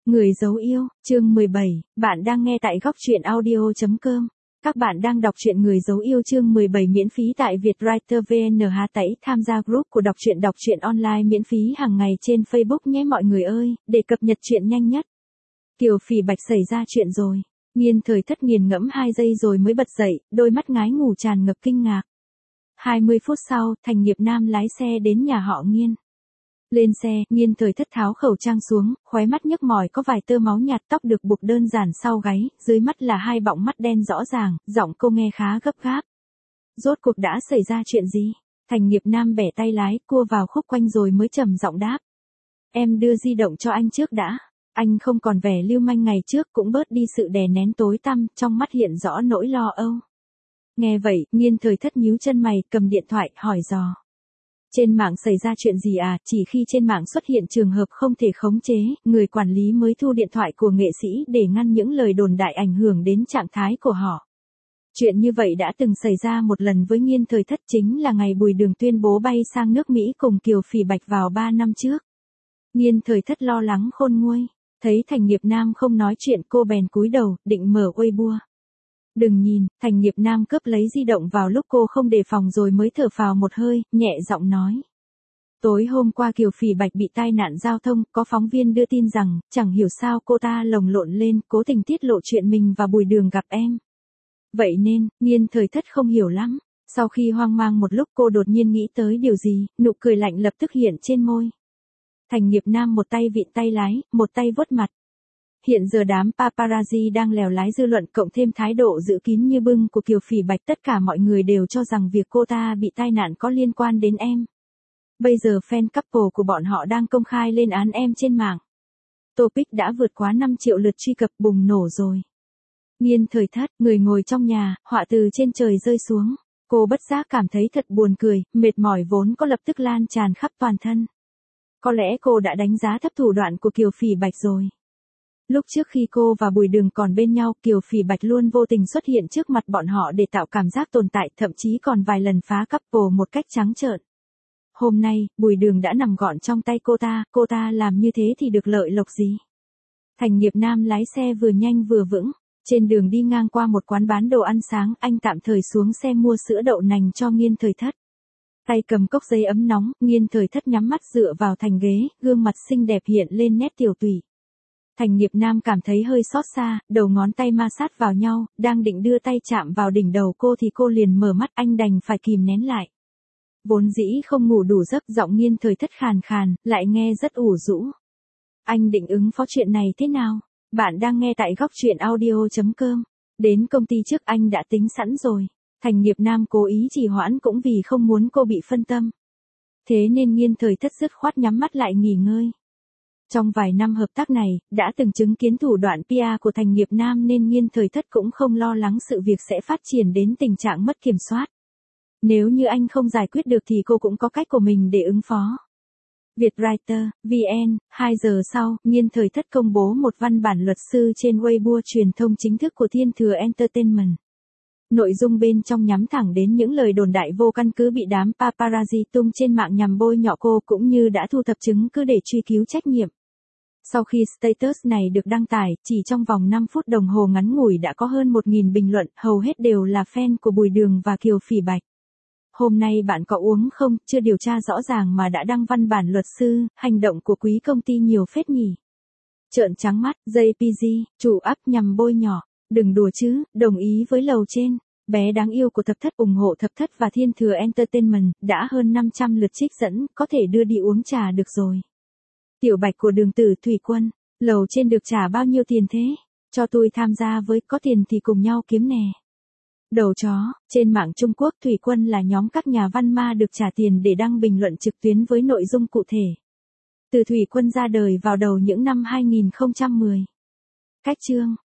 Người dấu yêu, chương 17, bạn đang nghe tại góc truyện audio.com. Các bạn đang đọc truyện Người dấu yêu chương 17 miễn phí tại Vietwriter VN. Tẩy tham gia group của đọc truyện online miễn phí hàng ngày trên Facebook nhé mọi người ơi, để cập nhật truyện nhanh nhất. Kiều Phỉ Bạch xảy ra chuyện rồi. Nghiên Thời Thất nghiền ngẫm 2 giây rồi mới bật dậy, đôi mắt ngái ngủ tràn ngập kinh ngạc. 20 phút sau, Thành Nghiệp Nam lái xe đến nhà họ Nghiên. Lên xe, Nghiên Thời Thất tháo khẩu trang xuống, khóe mắt nhức mỏi có vài tơ máu nhạt, tóc được buộc đơn giản sau gáy, dưới mắt là 2 bọng mắt đen rõ ràng, giọng cô nghe khá gấp gáp. Rốt cuộc đã xảy ra chuyện gì? Thành Nghiệp Nam bẻ tay lái, cua vào khúc quanh rồi mới trầm giọng đáp. Em đưa di động cho anh trước đã. Anh không còn vẻ lưu manh ngày trước, cũng bớt đi sự đè nén tối tăm, trong mắt hiện rõ nỗi lo âu. Nghe vậy, Nghiên Thời Thất nhíu chân mày, cầm điện thoại, hỏi dò. Trên mạng xảy ra chuyện gì à? Chỉ khi trên mạng xuất hiện trường hợp không thể khống chế, người quản lý mới thu điện thoại của nghệ sĩ để ngăn những lời đồn đại ảnh hưởng đến trạng thái của họ. Chuyện như vậy đã từng xảy ra một lần với Nghiên Thời Thất, chính là ngày Bùi Đường tuyên bố bay sang nước Mỹ cùng Kiều Phỉ Bạch vào 3 năm trước. Nghiên Thời Thất lo lắng khôn nguôi, thấy Thành Nghiệp Nam không nói chuyện, cô bèn cúi đầu, định mở Weibo. Đừng nhìn, Thành Nghiệp Nam cướp lấy di động vào lúc cô không đề phòng rồi mới thở phào một hơi, nhẹ giọng nói. Tối hôm qua Kiều Phỉ Bạch bị tai nạn giao thông, có phóng viên đưa tin rằng, chẳng hiểu sao cô ta lồng lộn lên, cố tình tiết lộ chuyện mình và Bùi Đường gặp em. Vậy nên, Nghiên Thời Thất không hiểu lắm. Sau khi hoang mang một lúc cô đột nhiên nghĩ tới điều gì, nụ cười lạnh lập tức hiện trên môi. Thành Nghiệp Nam một tay vịn tay lái, một tay vuốt mặt. Hiện giờ đám paparazzi đang lèo lái dư luận, cộng thêm thái độ giữ kín như bưng của Kiều Phỉ Bạch, tất cả mọi người đều cho rằng việc cô ta bị tai nạn có liên quan đến em. Bây giờ fan couple của bọn họ đang công khai lên án em trên mạng. Topic đã vượt quá 5 triệu lượt truy cập, bùng nổ rồi. Nghiên Thời Thất, người ngồi trong nhà, họa từ trên trời rơi xuống. Cô bất giác cảm thấy thật buồn cười, mệt mỏi vốn có lập tức lan tràn khắp toàn thân. Có lẽ cô đã đánh giá thấp thủ đoạn của Kiều Phỉ Bạch rồi. Lúc trước khi cô và Bùi Đường còn bên nhau, Kiều Phỉ Bạch luôn vô tình xuất hiện trước mặt bọn họ để tạo cảm giác tồn tại, thậm chí còn vài lần phá couple một cách trắng trợn. Hôm nay, Bùi Đường đã nằm gọn trong tay cô ta làm như thế thì được lợi lộc gì? Thành Nghiệp Nam lái xe vừa nhanh vừa vững, trên đường đi ngang qua một quán bán đồ ăn sáng, anh tạm thời xuống xe mua sữa đậu nành cho Nghiên Thời Thất. Tay cầm cốc giấy ấm nóng, Nghiên Thời Thất nhắm mắt dựa vào thành ghế, gương mặt xinh đẹp hiện lên nét tiều tụy. Thành Nghiệp Nam cảm thấy hơi xót xa, đầu ngón tay ma sát vào nhau, đang định đưa tay chạm vào đỉnh đầu cô thì cô liền mở mắt, anh đành phải kìm nén lại. Vốn dĩ không ngủ đủ giấc, giọng Nghiên Thời Thất khàn khàn, lại nghe rất ủ rũ. Anh định ứng phó chuyện này thế nào? Bạn đang nghe tại góc truyện audio.com. Đến công ty trước anh đã tính sẵn rồi. Thành Nghiệp Nam cố ý trì hoãn cũng vì không muốn cô bị phân tâm. Thế nên Nghiên Thời Thất dứt khoát nhắm mắt lại nghỉ ngơi. Trong vài năm hợp tác này, đã từng chứng kiến thủ đoạn PR của Thành Nghiệp Nam nên Nghiên Thời Thất cũng không lo lắng sự việc sẽ phát triển đến tình trạng mất kiểm soát. Nếu như anh không giải quyết được thì cô cũng có cách của mình để ứng phó. Vietwriter, VN, 2 giờ sau, Nghiên Thời Thất công bố một văn bản luật sư trên Weibo truyền thông chính thức của Thiên Thừa Entertainment. Nội dung bên trong nhắm thẳng đến những lời đồn đại vô căn cứ bị đám paparazzi tung trên mạng nhằm bôi nhọ cô, cũng như đã thu thập chứng cứ để truy cứu trách nhiệm. Sau khi status này được đăng tải, chỉ trong vòng 5 phút đồng hồ ngắn ngủi đã có hơn 1.000 bình luận, hầu hết đều là fan của Bùi Đường và Kiều Phỉ Bạch. Hôm nay bạn có uống không? Chưa điều tra rõ ràng mà đã đăng văn bản luật sư, hành động của quý công ty nhiều phết nhỉ. Trợn trắng mắt, JPG, chủ ấp nhằm bôi nhọ. Đừng đùa chứ, đồng ý với lầu trên. Bé đáng yêu của Thập Thất, ủng hộ Thập Thất và Thiên Thừa Entertainment, đã hơn 500 lượt trích dẫn, có thể đưa đi uống trà được rồi. Tiểu Bạch của Đường Tử Thủy Quân, lầu trên được trả bao nhiêu tiền thế? Cho tôi tham gia với, có tiền thì cùng nhau kiếm nè. Đầu chó, trên mạng Trung Quốc Thủy Quân là nhóm các nhà văn ma được trả tiền để đăng bình luận trực tuyến với nội dung cụ thể. Từ Thủy Quân ra đời vào đầu những năm 2010. Cách chương